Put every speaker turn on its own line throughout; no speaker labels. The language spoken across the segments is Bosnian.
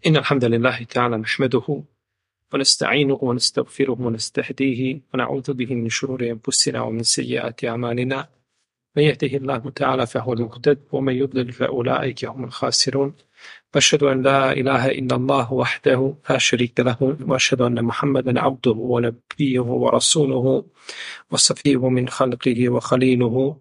إن الحمد لله تعالى نحمده ونستعينه ونستغفره ونستهديه ونعوذ به من شرور أنفسنا ومن سيئات أعمالنا. من يهده الله تعالى فهو المهتد ومن يضلل فأولئك هم الخاسرون. وأشهد أن لا إله إلا الله وحده لا شريك له وأشهد أن محمدا عبده ونبيه ورسوله وصفيه من خلقه وخليله.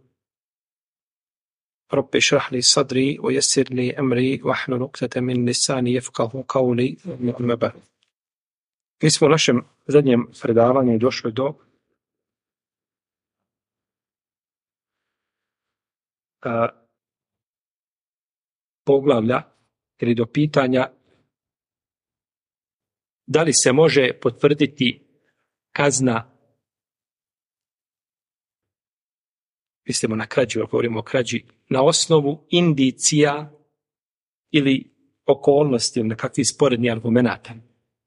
رب اشرح لي صدري ويسر لي أمري واحلل عقدة من لساني يفقهوا قولي. أما بعد. Mi smo u našem zadnjem predavanju došli do poglavlja ili do pitanja da li se može potvrditi kazna, mislimo na krađu, govorimo o krađi, na osnovu indicija ili okolnosti ili nekakvih sporednih argumenata.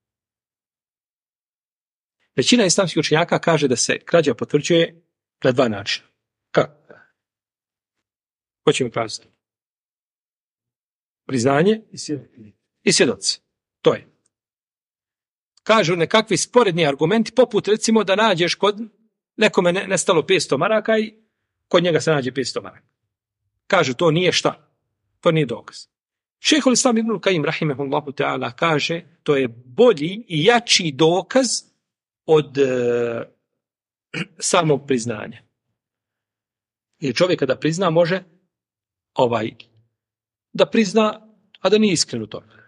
Većina islamskih učenjaka kaže da se krađa potvrđuje na dva načina. Kako? Hoćemo kazati. Priznanje i svjedoci. To je. Kažu nekakvi sporedni argumenti, poput recimo da nađeš kod nekome nestalo 500 maraka i kod njega se nađe 500 maraka. Kažu to nije šta? To nije dokaz. Šejhul Islam ibn Kajim rahimehullahu ta'ala kaže to je bolji i jači dokaz od samog priznanja. Jer čovjek kada prizna može da prizna, a da nije iskren u tome.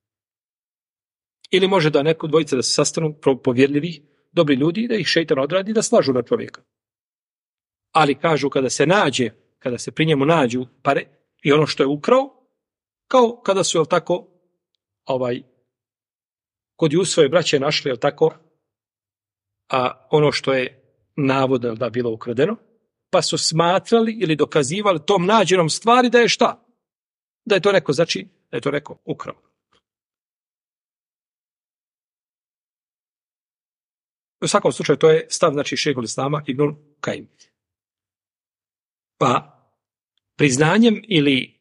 Ili može da neko dvojica da se sastanu povjerljivi, dobri ljudi, da ih šejtan odradi da slažu na čovjeka. Ali kažu kada se pri njemu nađu pare i ono što je ukrao, kao kada su, kod Jusufove braće našli, a ono što je navodno da bilo ukradeno, pa su smatrali ili dokazivali tom nađenom stvari da je šta? Da je to neko, znači, da je to neko ukrao. U svakom slučaju to je stav, znači, šejhul Islama ibn Kajim. Pa priznanjem ili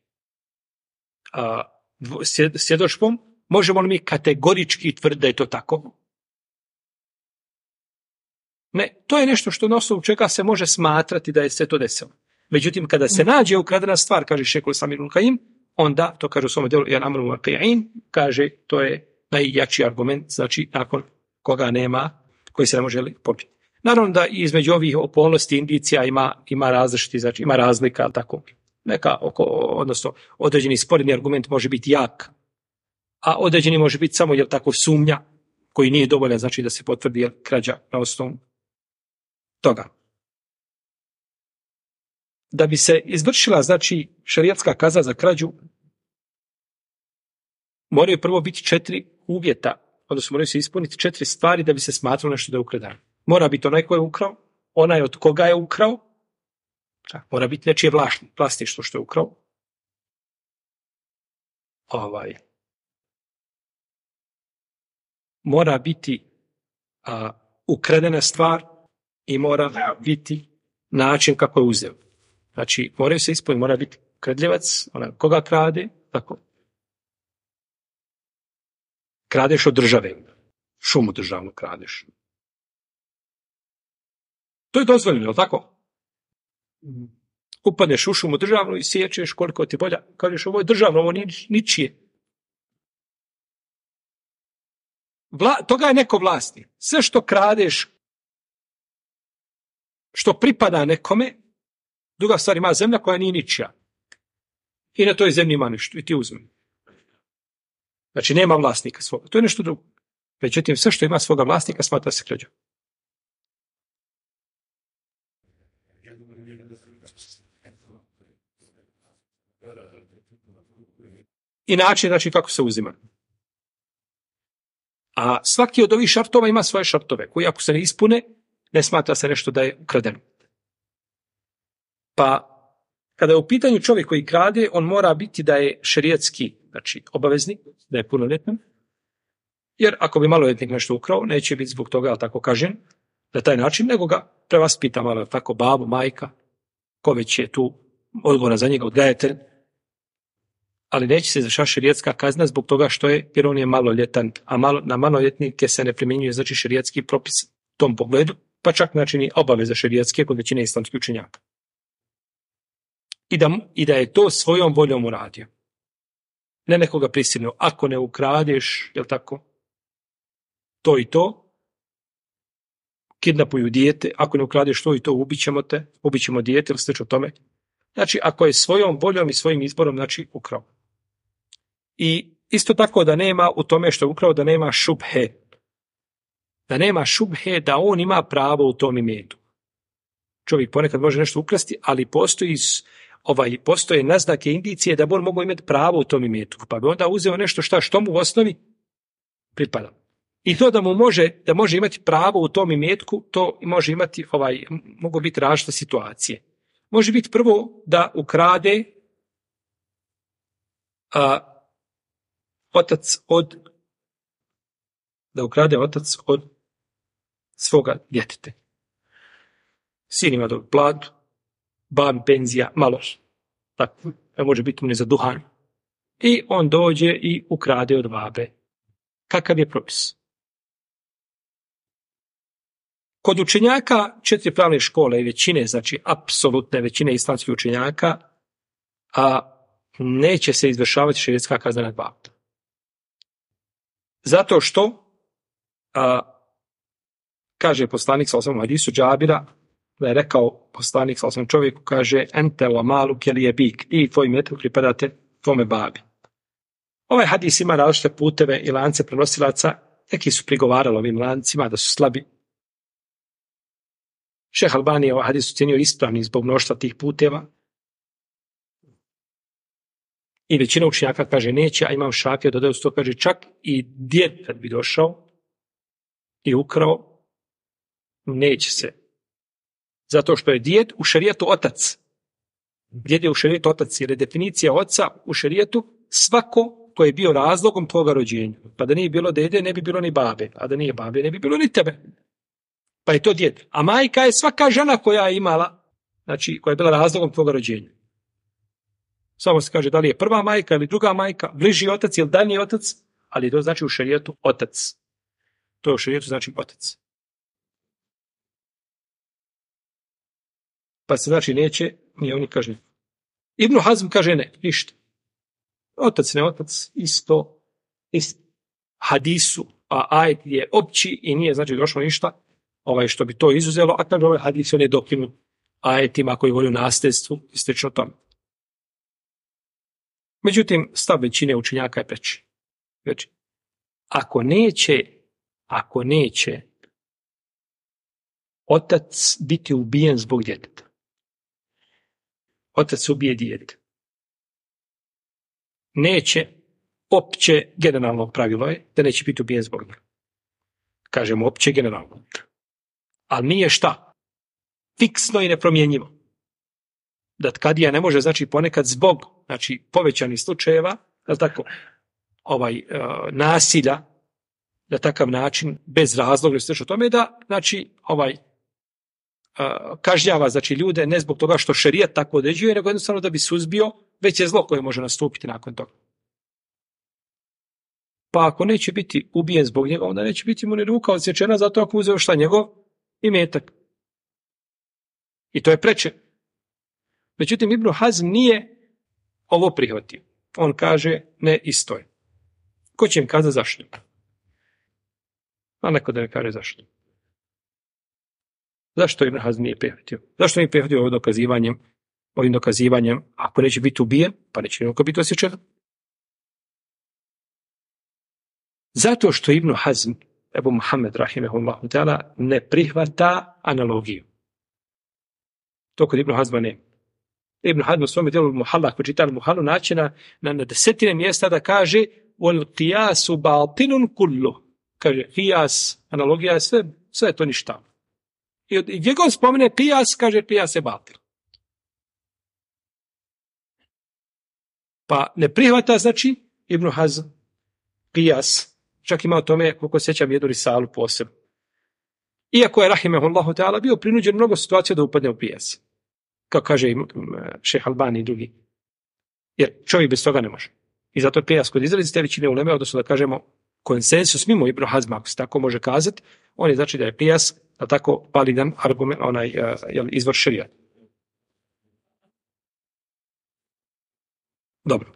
svjedočbom možemo li mi kategorički tvrditi da je to tako? Ne, to je nešto što na osnovu čega se može smatrati da je se to desilo. Međutim, kada se nađe ukradena stvar, kaže šejhul Islam ibn Kajim, onda, to kaže u svom djelu Jan Amru Waqi'in, kaže to je najjači argument, znači nakon koga nema, koji se ne može pobiti. Naravno da između ovih okolnosti indicija ima različiti, znači ima razlika, tako. Odnosno određeni sporedni argument može biti jak, a određeni može biti samo sumnja koji nije dovoljan, znači da se potvrdi krađa na osnovu toga. Da bi se izvršila, znači, šerijatska kazna za krađu, moraju prvo biti 4 uvjeta, odnosno moraju se ispuniti 4 stvari da bi se smatralo nešto da je ukradeno. Mora biti onaj ko je ukrao, onaj od koga je ukrao, mora biti nečije vlasništvo što je ukrao, mora biti ukradena stvar i mora biti način kako je uzeo. Znači, moraju se ispuniti, mora biti kradljivac, onaj koga krade, tako. Kradeš od države, šumu državnu kradeš. To je dozvoljeno, tako? Upadneš u šumu državnu i siječeš koliko ti bolja. Kažeš, ovo je državno, ovo nije ničije. Toga je neko vlasnik. Sve što kradeš, što pripada nekome, druga stvar, ima zemlja koja nije ničija. I na toj zemlji ima nešto i ti uzmi. Znači, nema vlasnika svoga. To je nešto drugo. Međutim, sve što ima svoga vlasnika smatra se krađom. I način, znači, kako se uzima. A svaki od ovih šartova ima svoje šartove, koji ako se ne ispune, ne smatra se nešto da je ukradeno. Pa, kada je u pitanju čovjek koji krade, on mora biti da je šerijatski, znači obavezni, da je punoljetan, jer ako bi maloljetnik nešto ukrao, neće biti zbog toga, ali tako kažem, na taj način, nego ga prevaspita malo, tako babu, majka, ko već je tu odgovoran za njega, odgajatelj, ali neće se izvršavati šerijatska kazna zbog toga što je, jer on je maloljetan, a na maloljetnike se ne primjenjuje znači šerijatski propis u tom pogledu, pa čak znači ni obaveza šerijatske kod većine islamskih učenjaka. I da je to svojom voljom uradio. Ne nekoga prisilno. Ako ne ukradeš, jel tako, to i to, kidnapuju dijete, ako ne ukradeš to i to, ubićemo dijete ili slično tome. Znači, ako je svojom voljom i svojim izborom, znači, ukrao. I isto tako da nema u tome što je ukrao, da nema šubhe. Da nema šubhe da on ima pravo u tom imetu. Čovjek ponekad može nešto ukrasti, ali postoje naznake, indicije da bi on mogao imati pravo u tom imetu. Pa bi onda uzeo nešto što mu u osnovi pripada. I to da može imati pravo u tom imetku, to može imati, mogu biti različite situacije. Može biti prvo da ukrade otac od svoga djeteta. Sin ima dobru platu, babi penzija, malo, tako, može biti mu ne za duhan. I on dođe i ukrade od babe. Kakav je propis? Kod učenjaka 4 pravne škole i većine, znači apsolutne većine islamskih učenjaka, neće se izvršavati šerijatska kazna nad babom. Zato što, kaže poslanik sa osam hadisu Džabira, da je rekao poslanik sa osam čovjeku, kaže, ente wa malu kelije bik, ti i tvoj imetak pripadate tvome babi. Ovaj hadis ima različite puteve i lance prenosilaca, neki su prigovarali ovim lancima da su slabi. Šejh Albani je ovaj hadis ocenio ispravni zbog mnoštva tih puteva. I većina učenjaka kaže neće, a Imam Šafija dodaje uz to, kaže čak i djed kad bi došao i ukrao, neće se. Zato što je djed u šerijatu otac. Djed je u šerijatu otac, jer je definicija oca u šerijatu svako ko je bio razlogom tvoga rođenja. Pa da nije bilo dede, ne bi bilo ni babe. A da nije babe, ne bi bilo ni tebe. Pa je to djed. A majka je svaka žena koja je imala, znači koja je bila razlogom tvoga rođenja. Samo se kaže da li je prva majka ili druga majka, bliži otac ili daljnji otac, ali to znači u šerijetu otac. To je u šerijetu znači otac. Pa se znači neće, nije oni kaže. Ibn Hazm kaže ne, ništa. Otac ne otac, isto hadisu, a ajet je opći i nije znači došlo ništa što bi to izuzelo, a kada ovaj hadis on je dokinut ajetima koji govore o nasljedstvu i slično tome. Međutim, stav većine učenjaka je preći. Znači, ako neće otac biti ubijen zbog djeteta, otac ubije dijete, neće, opće generalno pravilo je da neće biti ubijen zbog njega. Kažemo opće generalno. Ali nije šta? Fiksno i nepromjenjivo. Da kadija ne može, znači ponekad zbog povećanih slučajeva, tako, nasilja, na takav način, bez razloga, sve što tome, da, znači, kažnjava, znači, ljude ne zbog toga što šerijat tako određuje, nego jednostavno da bi suzbio veće zlo koje može nastupiti nakon toga. Pa ako neće biti ubijen zbog njega, onda neće biti mu ni ruka odsječena, zato ako uzeo šta njegov imetak. I to je preče. Međutim, Ibn Hazm nije ovo prihvatio. On kaže, ne, isto je. Ko će im kazati zašto? A neko da mi kaže zašto. Zašto Ibn Hazm nije prihvatio? Zašto nije prihvatio ovim dokazivanjem, ako neće biti ubijen, pa neće niko biti osjećan? Zato što Ibn Hazm, Ebu Muhammed, rahimehullahu ta'ala, ne prihvata analogiju. To kod Ibn Hazma nema. Ibn Hazm u svome djelu Muhalla, ako čitali Muhallu, naći na desetine mjesta da kaže wal qiyasu batilun kullu. Kaže, qiyas, analogija je sve je to ništa. I gdje god spomene qiyas, kaže qiyas je batil. Pa ne prihvata, znači, Ibn Hazm qiyas. Čak ima o tome, koliko sjećam, jednu risalu posebno. Iako je, rahimehullahu ta'ala, bio prinuđen mnogo situacija da upadne u qiyas. Kao kaže šejh Albani i drugi. Jer čovjek bez toga ne može. I zato je prijas kod izrazite većine uleme, odnosno da kažemo konsensus mimo Ibn Hazma, ako se tako može kazati, on je znači da je prijas, da tako validan argument, izvor šerijata. Dobro.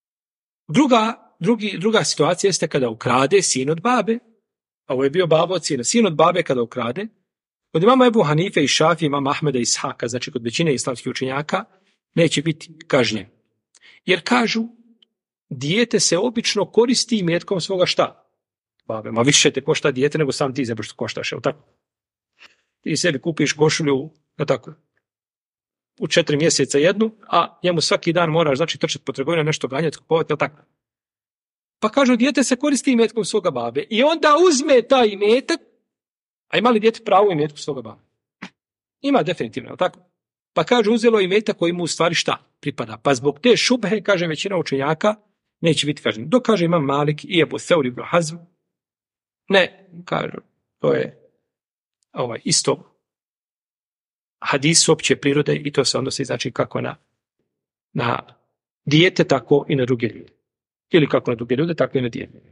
Druga situacija jeste kada ukrade sin od babe, a ovo je bio babo od sina. Sin od babe kada ukrade, kod imama Ebu Hanife i Šafije, imama Ahmeda i Ishaka, znači kod većine islamskih učenjaka, neće biti kažnjen. Jer kažu, dijete se obično koristi imetkom svoga šta? Babe, ma više te košta dijete nego sam ti zebro što koštaš, evo tako. Ti sebi kupiš košulju, tako, u 4 mjeseca jednu, a njemu svaki dan moraš, znači, trčati po trgovini, nešto ganjati, kupovati, tako. Pa kažu, dijete se koristi imetkom svoga babe i onda uzme taj imetak, a ima li dijete pravo imetku svoga babe? Ima definitivno, tako. Pa kažu, uzelo imetak koji mu u stvari šta pripada. Pa zbog te šubhe, kaže većina učenjaka, neće biti kažnjen. Dok kaže Imam Malik i Ebu Thawr ibn Hazm, ne, kažu, to je isto hadis opće prirode i to se odnosi znači kako na dijete, tako i na druge ljude. Ili kako na druge ljude, tako i na dijete.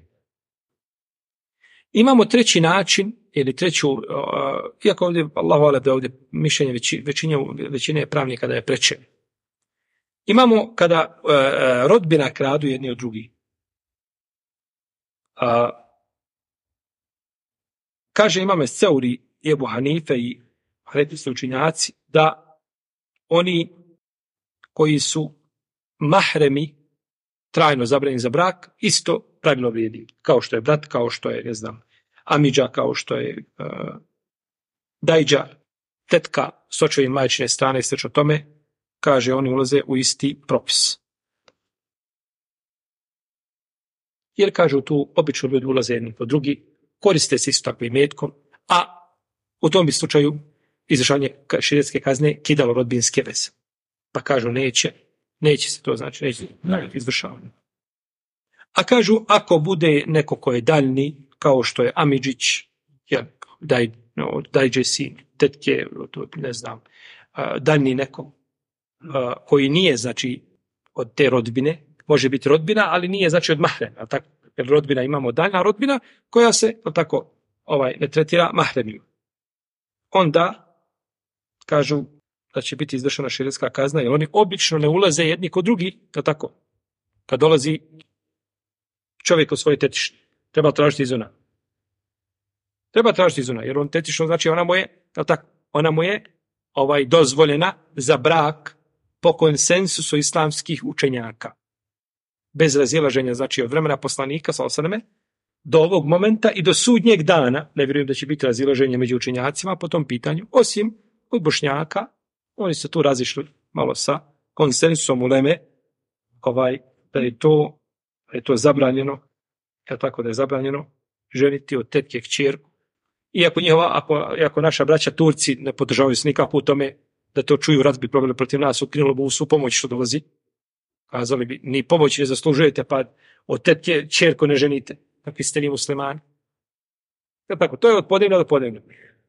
Imamo treći način, ili treću, iako ovdje, Allahu alem, da ovdje mišljenje većine pravnika da je preče. Imamo kada rodbina kradu jedni od drugih. Kaže imame Seuri i Ebu Hanife i hadijski učenjaci da oni koji su mahremi trajno zabranjeni za brak, isto pravilo vrijedi. Kao što je brat, kao što je, ne znam, amidža, kao što je dajđa, tetka s očevim majčine strane i sl. Tome, kaže, oni ulaze u isti propis. Jer, kažu, tu obično ljudi ulaze jedni po drugi, koriste se isto takvim imetkom, a u tom bi slučaju izvršavanje šerijetske kazne kidalo rodbinske veze. Pa kažu, neće se to, znači, neće izvršavanje. A kažu, ako bude neko ko je daljni, kao što je amidžić, dajđe sin, tetke, ne znam, daljni neko, koji nije, znači, od te rodbine, može biti rodbina, ali nije, znači, od mahrema, tako? Jer rodbina imamo daljna rodbina, koja se, tako, ne tretira mahremima. Onda, kažu, da će biti izvršena šerijetska kazna, jer oni obično ne ulaze jedni kod drugi, tako, kad dolazi čovjek od svoje tetišne, treba tražiti izuna. Treba tražiti izuna, jer on tetišno, znači ona mu je dozvoljena za brak po konsensusu islamskih učenjaka. Bez razilaženja, znači od vremena poslanika, do ovog momenta i do sudnjeg dana, ne vjerujem da će biti razilaženje među učenjacima po tom pitanju, osim od Bošnjaka, oni se tu razišli malo sa konsensusom uleme, da je to zabranjeno, tako da je zabranjeno ženiti od tetke kćerku. Iako naša braća Turci ne podržavaju se nikako u tome da to čuju, rat bi proveli protiv nas, ukrinulo bi u svu pomoć što dolazi. Kazali bi, ni pomoć ne zaslužujete, pa od tetke kćerku ne ženite. Kakvi ste li muslimani? Tako, to je od podnevna do podnevna.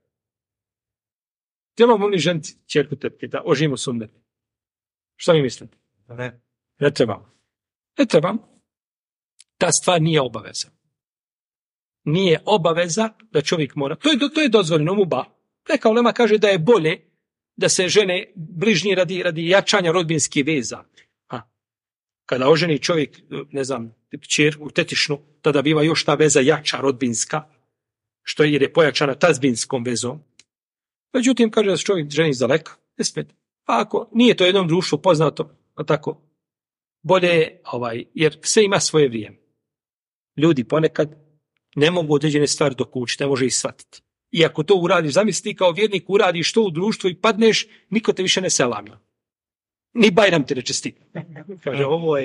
Trebamo li ženiti kćerku tetke, da oživimo sunnet? Što mi mislite? Ne trebamo. Ne trebamo. Ta stvar nije obaveza. Nije obaveza da čovjek mora. To je dozvoljeno muba. Neka ulema kaže da je bolje da se žene bližnji radi jačanja rodbinskih veza. Kada oženi čovjek, ne znam, kćerku, tetišnu, tada biva još ta veza jača rodbinska, što je pojačana tazbinskom vezom. Međutim, kaže da se čovjek ženi izdaleka, ne smeta. Pa ako nije to jednom društvu poznato, tako, bolje, jer sve ima svoje vrijeme. Ljudi ponekad ne mogu određene stvari dokučiti, ne može ih shvatiti. I ako to uradiš, zamisli kao vjernik uradiš to u društvu i padneš, niko te više ne selami. Ni Bajram te ne čestita. Kaže,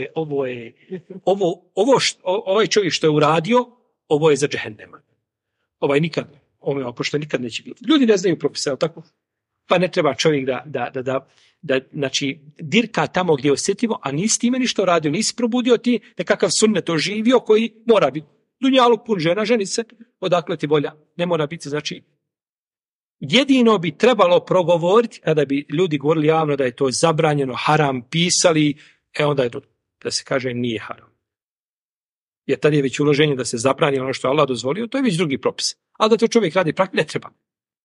ovaj čovjek što je uradio, ovo je za džehennema. Pošto nikad neće biti. Ljudi ne znaju propise, tako? Pa ne treba čovjek da znači, dirka tamo gdje je osjetljivo, a nisi time ništa radio, nisi probudio ti nekakav sunnet oživio koji mora biti. Dunjaluk pun žena, ženi se, odakle ti volja. Ne mora biti, znači, jedino bi trebalo progovoriti kada bi ljudi govorili javno da je to zabranjeno, haram, pisali, onda je to, da se kaže, nije haram. jer tad je već uloženje da se zabrani ono što je Allah dozvolio, to je već drugi propis. Ali da to čovjek radi praktično, ne treba.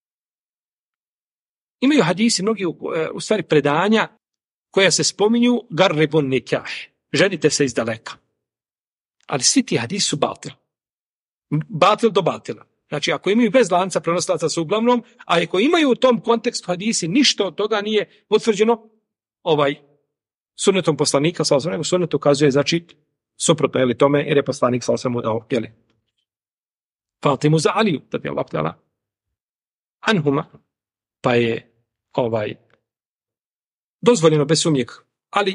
Imaju hadisi, mnogi u stvari predanja koja se spominju garribun nikah, ženite se iz daleka. Ali svi ti hadisi su batil. Batil do batila. Znači, ako imaju bez lanca prenosilaca su uglavnom, a ako imaju u tom kontekstu hadisi, ništa od toga nije potvrđeno sunnetom poslanika, nego sunnet ukazuje, znači, suprotno, jeli tome, jer je poslanik mu dao, jeli, Fatimu za Aliju, da bi Allah htjela anhuma, pa je dozvoljeno bez sumnje, ali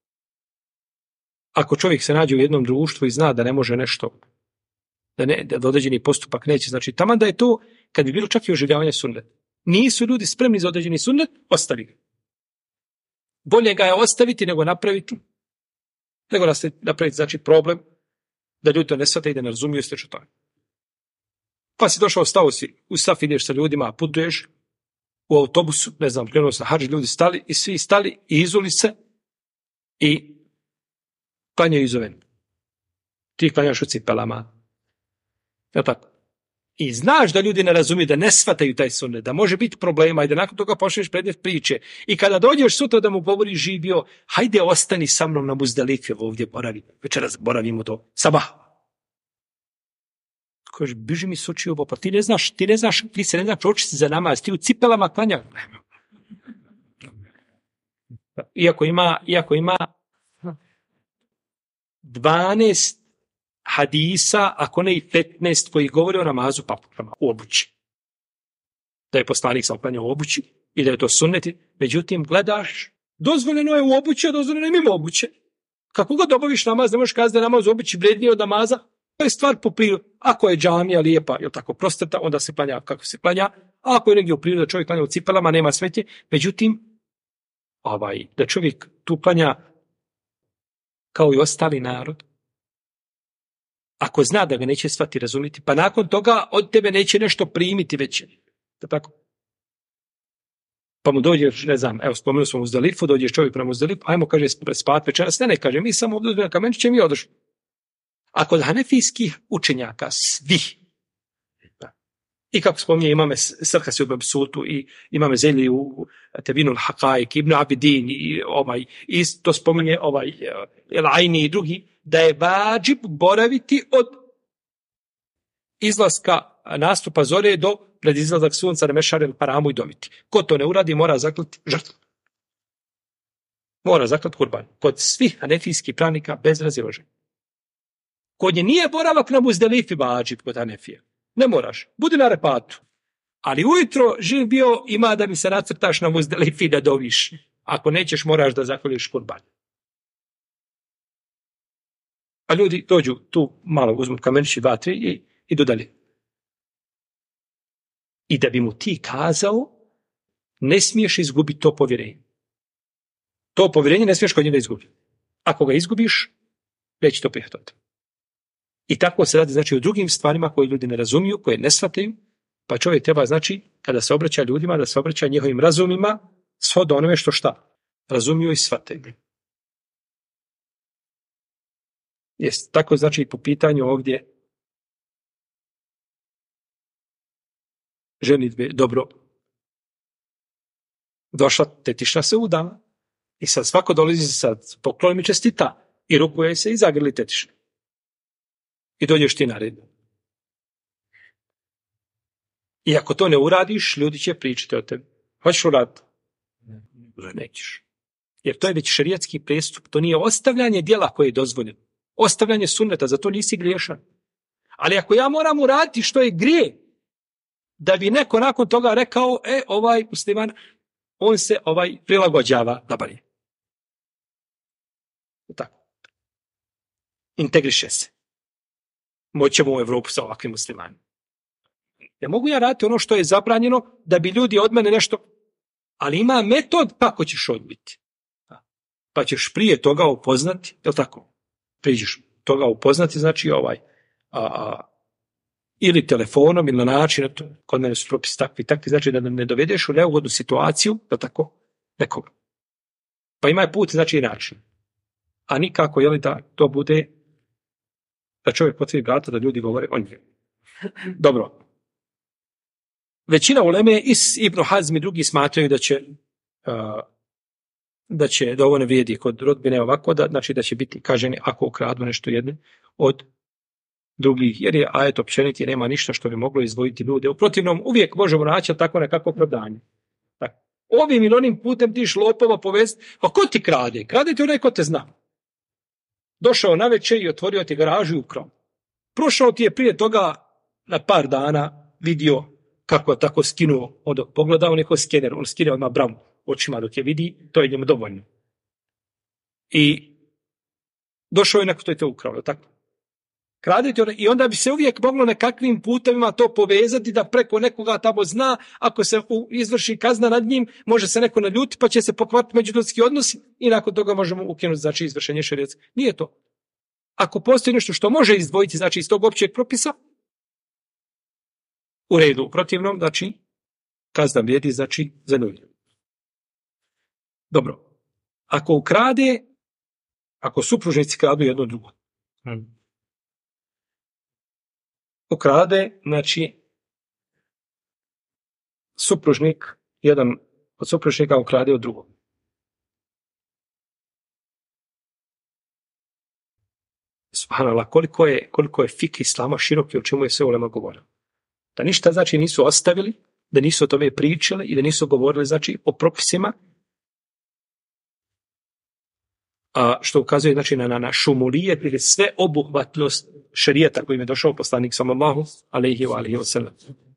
ako čovjek se nađe u jednom društvu i zna da ne može nešto, da određeni postupak neće, znači taman da je to, kad bi bilo čak i oživljavanje sunnet, nisu ljudi spremni za određeni sunnet, ostavi ga. Bolje ga je ostaviti nego napraviti, znači problem da ljudi to ne shvate i da ne razumiju sve što to je. Pa si došao, stao si u saf, ideš sa ljudima, putuješ u autobusu, ne znam, krenuo se hadž, ljudi stali i svi stali i izuli se i klanjaju izoven. Ti klanjaš u cipelama. Je tako? I znaš da ljudi ne razumiju, da ne shvataju taj sunnet, da može biti problema i da nakon toga počneš predmet priče. I kada dođeš sutra da mu govoriš živio, hajde ostani sa mnom na Muzdalifi, ovdje boravi, večeras boravimo to, sabah. Kaže, biži mi s očiju, pa ti se ne znaš pročiti za namaz, ti u cipelama klanja. Iako ima 12 hadisa, ako ne i 15 koji govore o namazu papučama u obući. Da je poslanik sam klanjao u obući i da je to sunneti. Međutim, gledaš, dozvoljeno je u obući, a dozvoljeno je mimo obuće. Kako god obaviš namaz, ne možeš kazati da je namaz u obući vredniji od namaza. To je stvar po prirodu. Ako je džamija lijepa, je tako prostrta, onda se klanja kako se klanja. A ako je negdje u prirodu da čovjek klanja u cipelama, nema smetje. Međutim, da čovjek tu klanja kao i ostali narod, ako zna da ga neće shvatiti, razumjeti, pa nakon toga od tebe neće nešto primiti veće. Da tako? Pa mu dođeš, ne znam, evo spomenuo smo Muzdalifu, dođeš čovjek prema Muzdalifu, ajmo, kaže, spavati večeras, ne, kaže, mi samo ovdje uzmemo kamenčiće, mi odošli. A kod hanefijskih učenjaka, svi, i kako spominje imame Srhasi u Babsultu i imame Zeli u Tebinul Haqaik, Ibn Abidin i to spominje El Aini i drugi, da je vađib boraviti od izlaska nastupa zore do pred izlazak sunca na Mešarel Haramu i domiti. Ko to ne uradi, mora zaklati žrtvu. Mora zaklati kurban. Kod svih hanefijskih pravnika bez razilaženja. Kod nje nije boravak na Muzdalifi vađib kod Hanefije. Ne moraš. Budi na repatu. Ali ujutro živ bio ima da mi se nacrtaš na Muzdalifi da doviš. Ako nećeš, moraš da zakoljiš kurban. A ljudi dođu tu malo, uzmu kamenići 2-3 i idu dalje. I da bi mu ti kazao, ne smiješ izgubiti to povjerenje. To povjerenje ne smiješ kod njega izgubiti. Ako ga izgubiš, neće to prihvatiti. I tako se radi, znači, o drugim stvarima koje ljudi ne razumiju, koje ne shvataju, pa čovjek treba, znači, kada se obraća ljudima, da se obraća njihovim razumima, shodno onome što šta? Razumiju i shvataju. Jest, tako znači po pitanju ovdje ženidbe, dobro, došla tetišna se udala i sad svako dolazi sad poklon i čestita i rukuje se i zagrli tetišne. I dođeš ti na red. I ako to ne uradiš, ljudi će pričati o tebi. Hoćeš uraditi? Nećeš. Jer to je već šerijatski prestup. To nije ostavljanje djela koje je dozvoljeno. Ostavljanje sunneta, za to nisi griješan. Ali ako ja moram uraditi što je grije, da bi neko nakon toga rekao, ovaj musliman, on se prilagođava da bari. Tako. Integriše se. Moćemo u Evropu sa ovakvim muslimanima. Ne mogu ja raditi ono što je zabranjeno da bi ljudi od mene nešto, ali ima metod kako ćeš odbiti. Pa ćeš prije toga upoznati, je li tako? Priđeš toga upoznati, znači ili telefonom ili na način, kod mene su propisi takvi, znači da ne dovedeš u neugodnu situaciju, da tako, nekoga. Pa ima put, znači i način. A nikako, je li da to bude da čovjek potvori vrata da ljudi govore o njemu. Dobro. Većina uleme, Ibn Hazm i drugi smatraju da ovo ne vrijedi kod rodbine ovako, znači da će biti kaženi ako ukradu nešto jedne od drugih, jer je ajet općeniti, nema ništa što bi moglo izdvojiti ljude. U protivnom, uvijek možemo naći tako nekako opravdanje. Tako. Ovim ili onim putem ti lopova povesti, a ko ti krade? Krade ti onaj ko te zna. Došao navečer i otvorio ti garažu i ukrao. Prošao ti je prije toga na par dana vidio kako je tako skinuo, pogledao neko skener, on skine odmah bravu očima dok je vidi, to je njemu dovoljno. I došao je neko što je to ukrao, tako? Kradete i onda bi se uvijek moglo nekakvim putevima to povezati da preko nekoga tamo zna, ako se izvrši kazna nad njim, može se neko naljuti pa će se pokvariti međuljudski odnosi i nakon toga možemo ukinuti znači izvršenje šerijatskog. Nije to. Ako postoji nešto što može izdvojiti znači iz tog općeg propisa, u redu, u protivnom, znači kazna vrijedi znači za ljudi. Dobro. Ako supružnici kradu jedno drugo, ukrade, znači jedan od supružnika ukrade od drugog. Subhanallah, koliko je fik islama široki, o čemu je sve ulema govorila. Da ništa znači nisu ostavili, da nisu o tome pričali i da nisu govorili znači o propisima, a što ukazuje znači na šumulijet ili sve obuhvatnost šerijata kojim je došao poslanik sallallahu alejhi ve sellem.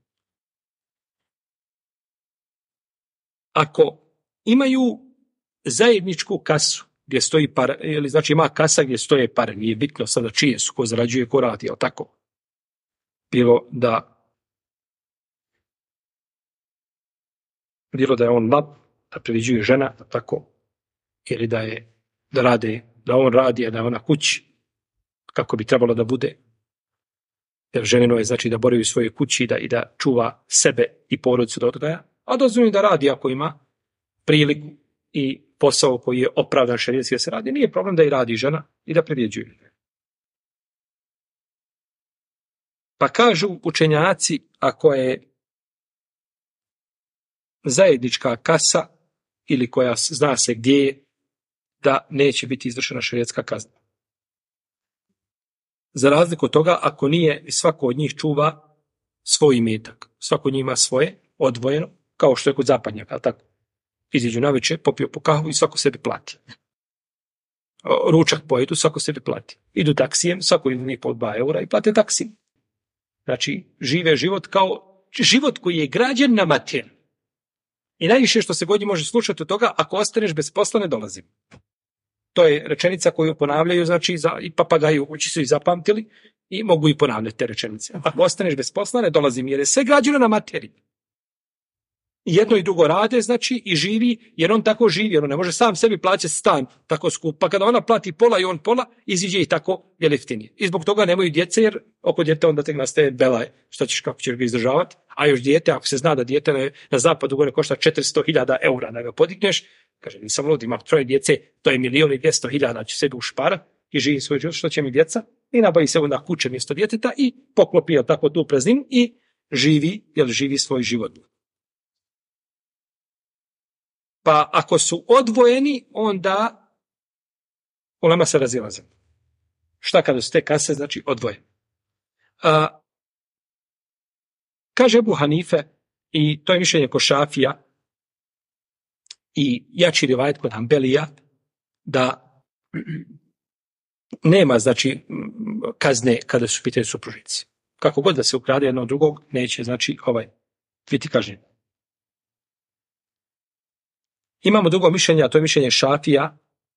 Ako imaju zajedničku kasu gdje stoji pare, ili znači ima kasa gdje stoje pare, nije bitno sada čije su, ko zarađuje, ko radi, ali tako. Bilo da je on bab, da priviđuje žena, tako, ili da on radi, a da je ona kući, kako bi trebalo da bude. Jer ženino je znači da boravi u svojoj kući i da čuva sebe i porodicu do odgaja, a dozvoljeno da radi ako ima priliku i posao koji je opravdan šerijatski da se radi, nije problem da i radi žena i da privređuje. Pa kažu učenjaci, ako je zajednička kasa ili koja zna se gdje je, da neće biti izvršena šerijatska kazna. Za razliku od toga, ako nije, svako od njih čuva svoj imetak. Svako od njih ima svoje, odvojeno, kao što je kod zapadnjaka, tako? Iziđu navečer, popio po kahu i svako sebi plati. Ručak pojedu, svako sebi plati. Idu taksijem, svako od njih po 2 eura i plate taksi. Znači, žive život kao život koji je građen na materiju. I najviše što se god može slušati od toga, ako ostaneš bez posla, ne dolazim. To je rečenica koju ponavljaju, znači i papagaju, ući su i zapamtili i mogu i ponavljati te rečenice. Ako ostaneš bez posla, ne dolazim, jer je sve građeno na materiji. Jedno i drugo rade, znači, i živi, jer on tako živi, jer on ne može sam sebi plaćati stan tako skup, pa kada ona plati pola i on pola, iziđe i tako je jeftinije. I zbog toga nemaju djece, jer oko djete onda tek nastaje belaje, kako ćeš ga izdržavati, a još dijete, ako se zna da dijete na zapadu gore košta 400.000 eura da ga podigneš, kaže, nisam lud, imam 3 djece, to je 1.200.000, će sebi ušpara i živi svoj život, što će mi djeca, i nabavi se onda kuće mjesto djeteta i poklopi tako tu prazninu i živi svoj život. Pa ako su odvojeni, onda ulema se razilaze. Šta kada su te kase, znači odvojene? Kaže Ebu Hanife, i to je mišljenje kod Šafija, i jači rivajet kod Hanbelija, da nema, znači, kazne kada su pitanje supružnici. Kako god da se ukrade jedno od drugog, neće, znači, biti kažnjen. Imamo drugo mišljenje, a to je mišljenje Šafija,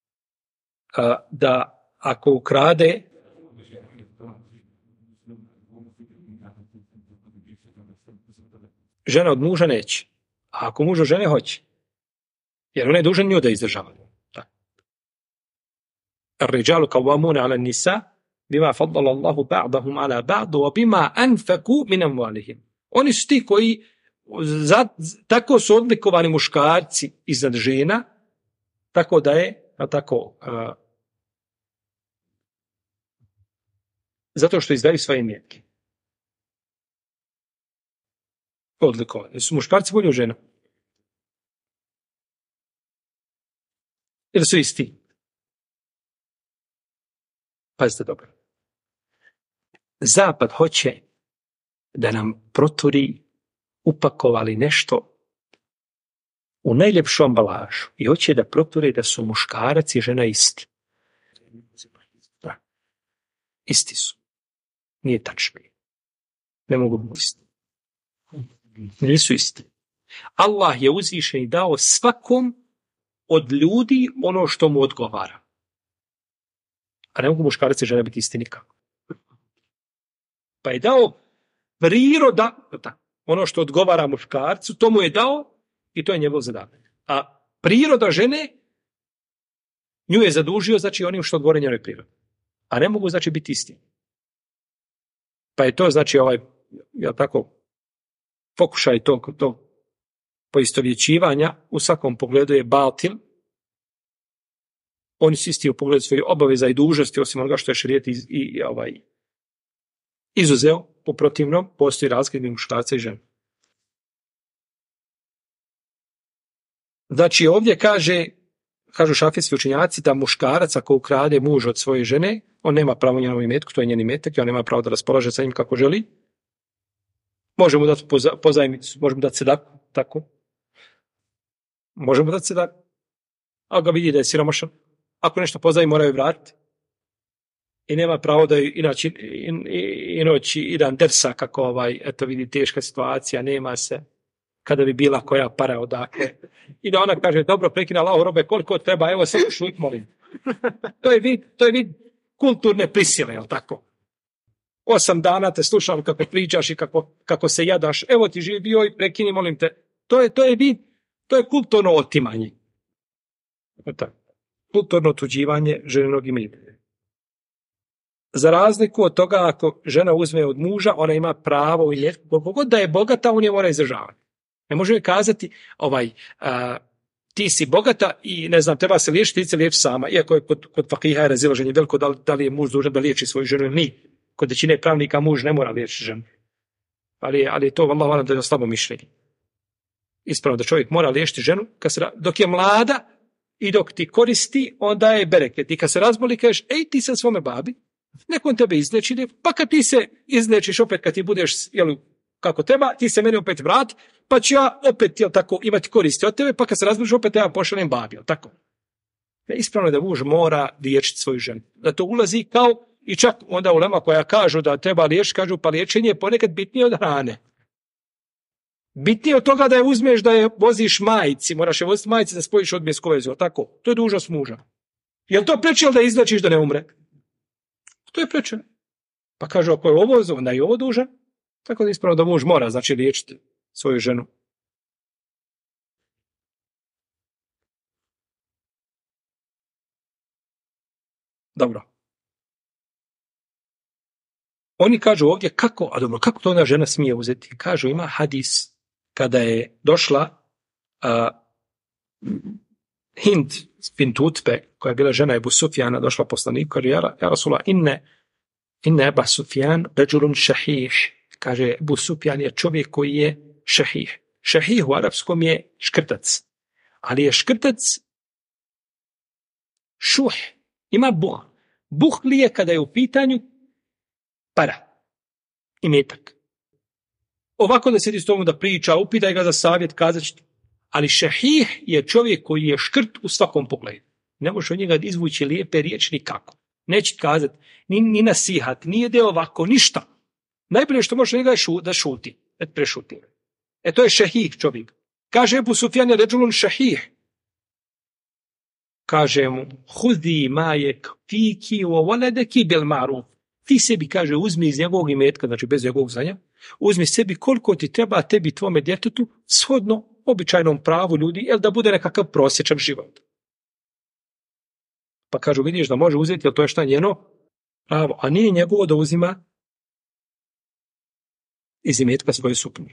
da ako ukrade žena od muža neće, a ako muž od žene hoće, jer ona je dužan nju da izdržava. Ar-rijalu qawwamuna 'ala an-nisa bima faddala Allahu ba'dahum 'ala ba'd wa bima anfaqu min amwalihim. Oni su ti koji tako su odlikovani muškarci iznad žena, tako da je tako Zato što izdaju svoje imetke. Odlikovanje. Su muškarci bolji od žena? Ili su isti? Pazite dobro. Zapad hoće da nam proturi upakovali nešto u najljepšu ambalažu i hoće da proturi da su muškarac i žena isti. Da. Isti su. Nije tačno. Ne mogu biti isti. Nisu isti. Allah je uzvišen i dao svakom od ljudi ono što mu odgovara. A ne mogu muškarac i žena biti isti nikako. Pa je dao priroda, ono što odgovara muškarcu, to mu je dao i to je njegov zadatak. A priroda žene nju je zadužio, znači onim što odgovara njenoj prirodi. A ne mogu, znači, biti isti. Pa je to, znači, pokušaj tog poistovjećivanja u svakom pogledu je batil. Oni su isti u pogledu svojih obaveza i dužnosti, osim onoga što je šerijet izuzeo. Po protivnom, postoji razlika između muškarca i žene. Znači, ovdje kažu šafijski učenjaci da muškarac ako ukrade muž od svoje žene, on nema pravo njenom imetku, to je njen imetak i on nema pravo da raspolaže sa njim kako želi. Može mu dati pozajmicu, može mu dati sedaku, tako. Može mu dati sedaku. Ako ga vidi da je siromašan, ako nešto pozajmi, mora joj vratiti. I nema pravo da inače noći idan dersa kako eto vidi teška situacija, nema se, kada bi bila koja para odakle. I da ona kaže, dobro, prekina Allaho robe, koliko treba, evo se šut, molim. To je vid kulturne prisile, je li tako? 8 dana te slušam kako pričaš i kako se jadaš, evo ti živio i prekini, molim te. To je kulturno otimanje. Kulturno otuđivanje ženinog imetka. Za razliku od toga, ako žena uzme od muža, ona ima pravo i koliko god da je bogata, on je mora izdržavati. Ne može kazati, ti si bogata i ne znam, treba se liječiti, ti se liječi sama. Iako je kod fakiha je razilaženje veliko da li je muž dužan da liječi svoju ženu ili nije. Kod većine pravnika muž ne mora liječiti ženu. Ali je to valjda da je slabo mišljenje. Ispravno da čovjek mora liječiti ženu dok je mlada i dok ti koristi, onda je bereket. I kad se razboli, kažeš, ti sad svome babi, neko on tebe izleči, pa kad ti se izlečiš opet, kad ti budeš kako treba, ti se meni opet vrati, pa ću ja opet imati koristi od tebe, pa kad se razboliš opet ja pošaljem babi, tako? Ispravno je da muž mora liječiti svoju ženu. Da to ulazi kao, i čak onda ulema koja kažu da treba liječiti, kažu pa liječenje je ponekad bitnije od hrane. Bitnije od toga da je uzmeš, da je voziš majici, moraš je voziti majici da spojiš odmjesku vezu, tako? To je dužnost muža. Je li to preče da izlečiš da ne umre? To je preče. Pa kažu, ako je ovo, onda je ovo dužan. Tako da ispravno da muž mora, znači, liječiti svoju ženu. Dobro. Oni kažu ovdje, kako to ona žena smije uzeti? Kažu, ima hadis kada je došla Hind bint Utbe, koja je bila žena Ebu Sufjana, došla poslaniku, ja Rasulullah, inne Eba Sufjan ređulun šahih. Kaže, Ebu Sufjan je čovjek koji je šahih. Šahih u arapskom je škrtac. Ali je škrtac šuh. Ima buh. Buhli je kada je u pitanju para. Imetak. Ovako da sjedi s tomu da priča, upitaj ga za savjet, kazat će ti. Ali šahih je čovjek koji je škrt u svakom pogledu. Ne možeš od njega izvući lijepe riječi nikako. Neće kazati ni nasihat, nije deo ovako, ništa. Najbolje što može njega je da šuti, da prešuti. To je šahih čovjek. Kaže Ebu Sufjan je ređulun šahih. Kaže mu, hudi majek fiki o voledeki bil maruf. Ti sebi, kaže, uzmi iz njegovog imetka, znači bez njegovog znanja, uzmi sebi koliko ti treba tebi tvome djetetu, shodno običajnom pravu ljudi, jel da bude nekakav prosječan život. Pa kažu, vidiš da može uzeti, jel to je šta njeno pravo, a nije njegovo da uzima iz imetka svoje supruge.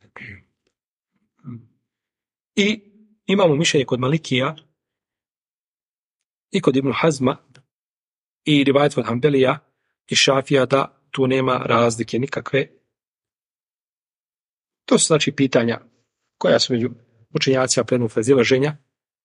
I imamo mišljenje kod Malikija i kod Ibn Hazma i rivajet kod Hanbelija i Šafija da tu nema razlike nikakve. To su znači pitanja koja su među učenjacima predmet razilaženja.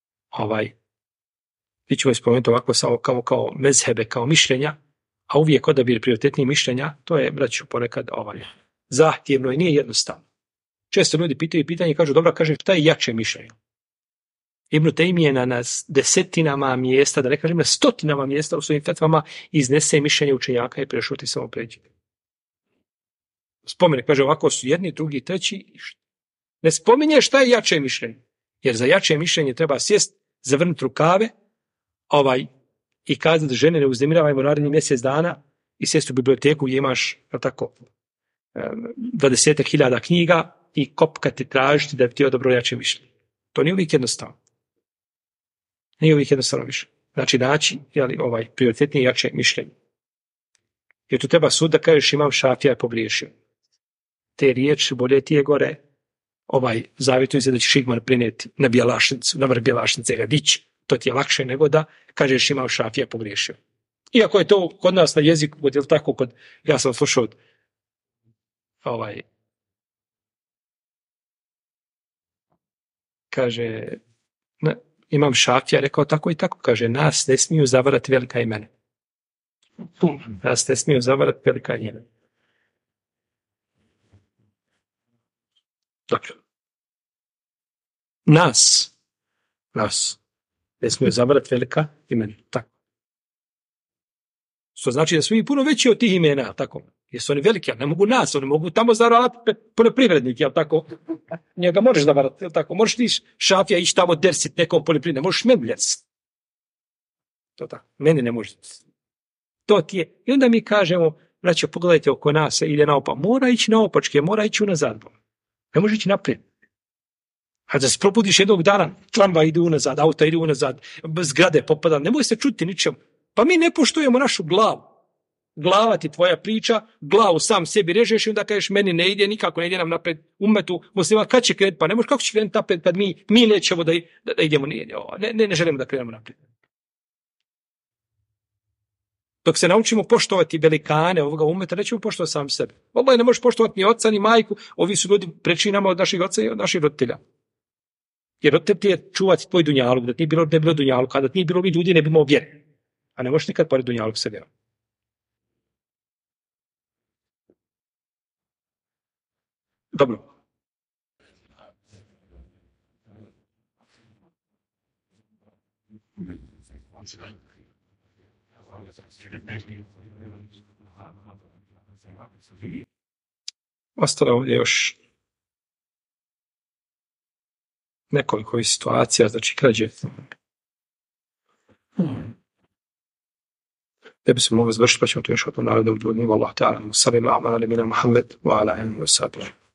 Mi ćemo spomenuti ovako samo kao mezhebe, kao mišljenja, a uvijek odabir prioritetnijih mišljenja, to je, braću, ponekad zahtjevno i nije jednostavno. Često ljudi pitaju pitanje i kažu, dobro, kaže, šta je jače mišljenje? Ibn Tejmije na desetinama mjesta, da ne kažem na stotinama mjesta u svojim fetvama iznese mišljenje učenjaka i prešuti samo pređi. Spomene, kaže, ovako su jedni, drugi, treći. Ne spominje šta je jače mišljenje. Jer za jače mišljenje treba sjest, zavrnuti rukave, i kazati žene ne uznemiravajmo narednih mjesec dana i sjesti u biblioteku gdje imaš tako 20.000 knjiga i kopkati tražiti da bi ti odabro jače mišljenje. To nije uvijek jednostavno. Nije uvijek jednostavno više. Znači naći prioritetnije jače mišljenje. Jer tu treba sud da kažeš imam Šafija je pogriješio. Te riječi bolje ti je gore, zavjetuju se da ćeš Igman prinijeti na bjelašnicu, na vrh bjelašnice ga dići. To ti je lakše nego da kažeš imam Šafija pogriješio. Iako je to kod nas na jeziku, ja sam slušao kaže imam Šafija rekao tako i tako, kaže nas ne smiju zavarati velika imena. Nas ne smiju zavarati velika imena. Dakle, nas ne smiju zavarati velika imena. Tako. Što znači da su mi puno veći od tih imena, tako. Jer su oni veliki, ali ne mogu nas, oni mogu tamo zavarati poljoprivrednik, jel tako? Njega možeš zavarati, jel tako? Možeš ti Šafija ići tamo dersit nekom poljoprivredniku, možeš meni dersit. To tako, meni ne možeš. To ti je. I onda mi kažemo, braćo, pogledajte oko nas, ide naopako. Mora ići naopačke, mora ići unazad. Ne može ići naprijed. A da se probudiš jednog dana, tramvaj ide unazad, auto ide unazad, zgrade popada, ne može se čuti ničemu. Pa mi ne poštujemo našu glavu. Glava ti tvoja priča, glavu sam sebi režeš i onda kažeš meni ne ide, nikako ne ide nam naprijed umetu muslima, kad će krenuti? Pa ne može, kako će krenuti naprijed kad mi nećemo da idemo, ne želimo da krenemo naprijed. Dok se naučimo poštovati velikane ovoga umeta, nećemo poštovati sam sebe. Ovo ne možeš poštovati ni oca, ni majku, ovi su ljudi preči nama od naših oca i od naših roditelja. Jer od tebi je čuvati tvoj dunjaluk, da ti ne bilo dunjaluk, a da ti bilo ljudi ne bi imao vjere. A ne možeš nikad pored dunjaluk se vjerovati. Dobro. Ostalo ovdje još nekoliko situacija, znači krađe. Ne bi se mogli završiti, pa ćemo to još o tom narednom dnevnu. Allah ta'ala, sallallahu alaihi wa sallam, Muhammed, wa ala alihi wa sahbihi.